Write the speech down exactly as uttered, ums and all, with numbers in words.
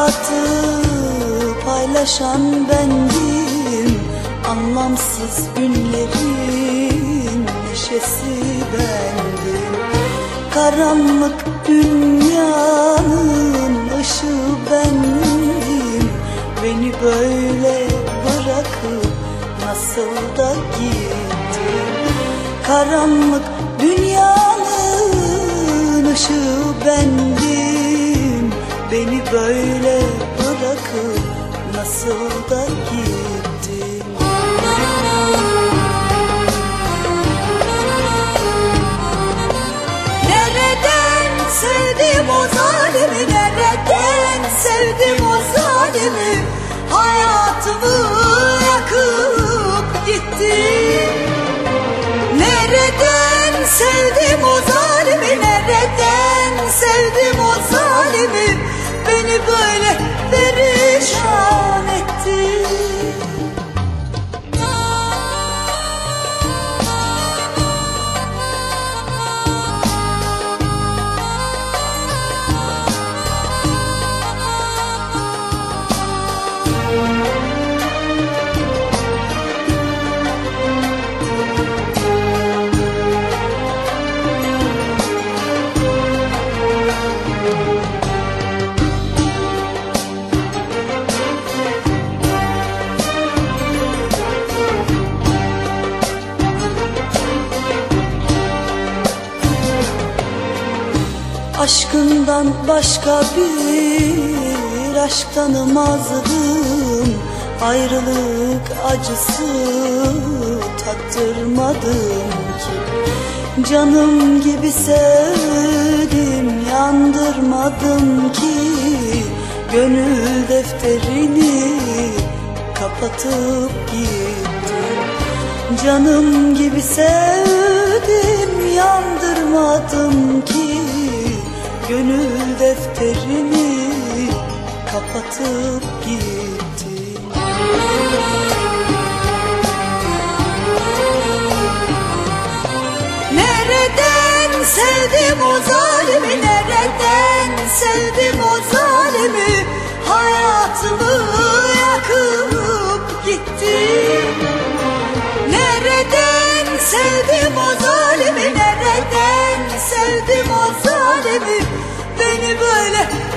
hayatı paylaşan bendim, anlamsız günlerin neşesi bendim. Karanlık dünyanın ışığı bendim, beni böyle bırakıp nasıl da gittin. Karanlık dünyanın ışığı bendim, beni böyle bırakıp nasıl da gittin. Nereden sevdim o zalimi, nereden sevdim o zalimi, hayatımı yakıp gitti. Nereden sevdim o zalimi, nereden sevdim o zalimi, beni böyle perişan etti. Aşkından başka bir aşk tanımazdım, ayrılık acısı tattırmadım ki. Canım gibi sevdim, yandırmadım ki. Gönül defterini kapatıp gittim. Canım gibi sevdim, yandırmadım ki. Gönül defterini kapatıp gitti. Nereden sevdim o zalimi, nereden sevdim o zalimi, hayatımı yakıp gitti. Nereden sevdim o zalimi, nereden sevdim o zalimi, beni böyle